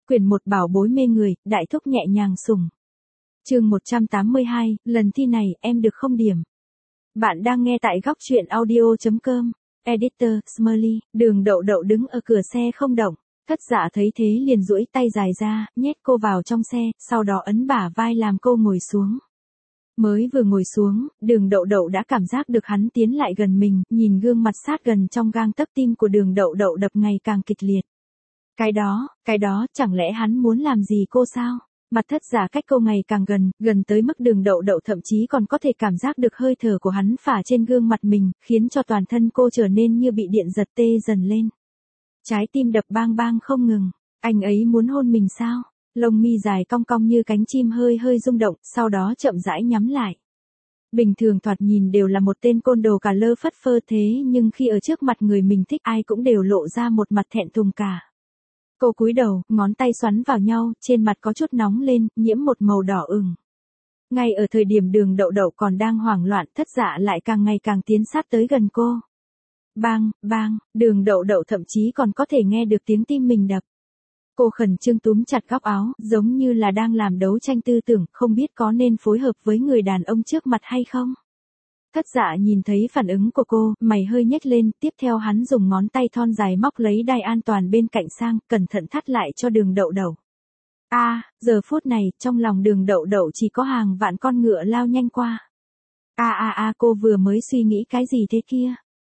Quyển 1 bảo bối mê người, đại thúc nhẹ nhàng sủng. Chương 182, lần thi này em được không điểm. Bạn đang nghe tại góc truyện audio.com. Editor, Smiley, Đường Đậu Đậu đứng ở cửa xe không động. Thất Dạ thấy thế liền duỗi tay dài ra, nhét cô vào trong xe, sau đó ấn bả vai làm cô ngồi xuống. Mới vừa ngồi xuống, Đường Đậu Đậu đã cảm giác được hắn tiến lại gần mình, nhìn gương mặt sát gần trong gang tấc tim của Đường Đậu Đậu đập ngày càng kịch liệt. Cái đó, chẳng lẽ hắn muốn làm gì cô sao? Mặt Thất Dạ cách cô ngày càng gần tới mức Đường Đậu Đậu thậm chí còn có thể cảm giác được hơi thở của hắn phả trên gương mặt mình, khiến cho toàn thân cô trở nên như bị điện giật tê dần lên. Trái tim đập bang bang không ngừng, anh ấy muốn hôn mình sao? Lông mi dài cong cong như cánh chim hơi rung động, sau đó chậm rãi nhắm lại. Bình thường thoạt nhìn đều là một tên côn đồ cả lơ phất phơ thế nhưng khi ở trước mặt người mình thích ai cũng đều lộ ra một mặt thẹn thùng cả. Cô cúi đầu, ngón tay xoắn vào nhau, trên mặt có chút nóng lên, nhiễm một màu đỏ ửng. Ngay ở thời điểm Đường Đậu Đậu còn đang hoảng loạn, Thất Dạ lại càng ngày càng tiến sát tới gần cô. Bang, bang, Đường Đậu Đậu thậm chí còn có thể nghe được tiếng tim mình đập. Cô khẩn trương túm chặt góc áo, giống như là đang làm đấu tranh tư tưởng, không biết có nên phối hợp với người đàn ông trước mặt hay không. Thất Dạ nhìn thấy phản ứng của cô, mày hơi nhếch lên, tiếp theo hắn dùng ngón tay thon dài móc lấy đai an toàn bên cạnh sang, cẩn thận thắt lại cho Đường Đậu Đậu. Giờ phút này, trong lòng Đường Đậu Đậu chỉ có hàng vạn con ngựa lao nhanh qua. Cô vừa mới suy nghĩ cái gì thế kia?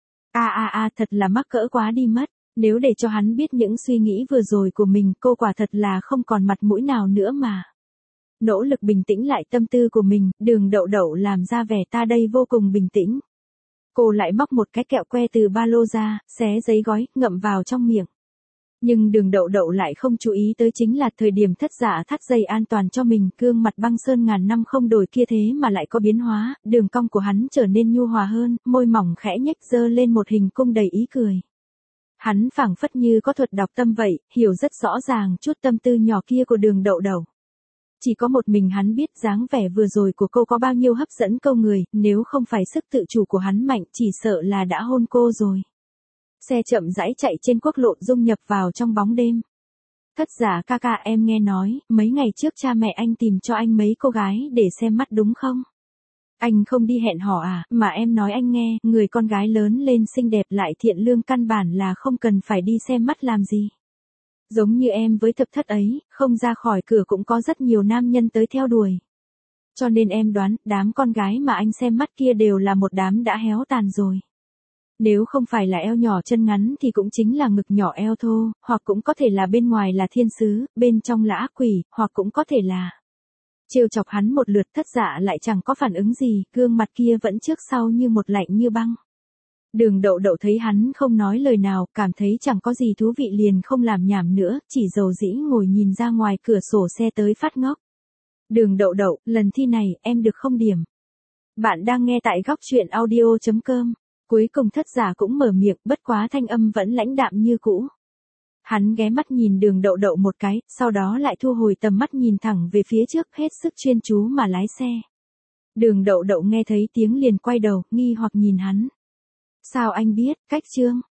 Thật là mắc cỡ quá đi mất. Nếu để cho hắn biết những suy nghĩ vừa rồi của mình, cô quả thật là không còn mặt mũi nào nữa mà. Nỗ lực bình tĩnh lại tâm tư của mình, Đường Đậu Đậu làm ra vẻ ta đây vô cùng bình tĩnh. Cô lại móc một cái kẹo que từ ba lô ra, xé giấy gói, ngậm vào trong miệng. Nhưng Đường Đậu Đậu lại không chú ý tới chính là thời điểm Thất Dạ thắt dây an toàn cho mình, gương mặt băng sơn ngàn năm không đổi kia thế mà lại có biến hóa, đường cong của hắn trở nên nhu hòa hơn, môi mỏng khẽ nhếch giơ lên một hình cung đầy ý cười. Hắn phảng phất như có thuật đọc tâm vậy, hiểu rất rõ ràng chút tâm tư nhỏ kia của Đường Đậu Đậu. Chỉ có một mình hắn biết dáng vẻ vừa rồi của cô có bao nhiêu hấp dẫn câu người, nếu không phải sức tự chủ của hắn mạnh chỉ sợ là đã hôn cô rồi. Xe chậm rãi chạy trên quốc lộ dung nhập vào trong bóng đêm. Thất Dạ ca ca, em nghe nói, mấy ngày trước cha mẹ anh tìm cho anh mấy cô gái để xem mắt đúng không? Anh không đi hẹn hò à, mà em nói anh nghe, người con gái lớn lên xinh đẹp lại thiện lương căn bản là không cần phải đi xem mắt làm gì. Giống như em với Thập Thất ấy, không ra khỏi cửa cũng có rất nhiều nam nhân tới theo đuổi. Cho nên em đoán, đám con gái mà anh xem mắt kia đều là một đám đã héo tàn rồi. Nếu không phải là eo nhỏ chân ngắn thì cũng chính là ngực nhỏ eo thô, hoặc cũng có thể là bên ngoài là thiên sứ, bên trong là ác quỷ, hoặc cũng có thể là... Trêu chọc hắn một lượt, Thất Dạ lại chẳng có phản ứng gì, gương mặt kia vẫn trước sau như một lạnh như băng. Đường Đậu Đậu thấy hắn không nói lời nào, cảm thấy chẳng có gì thú vị liền không làm nhảm nữa, chỉ dầu dĩ ngồi nhìn ra ngoài cửa sổ xe tới phát ngốc. Đường Đậu Đậu, lần thi này, em được không điểm. Bạn đang nghe tại góc truyện audio.com. Cuối cùng Thất Dạ cũng mở miệng, bất quá thanh âm vẫn lãnh đạm như cũ. Hắn ghé mắt nhìn Đường Đậu Đậu một cái, sau đó lại thu hồi tầm mắt nhìn thẳng về phía trước, hết sức chuyên chú mà lái xe. Đường Đậu Đậu nghe thấy tiếng liền quay đầu, nghi hoặc nhìn hắn. Sao anh biết, cách Trương?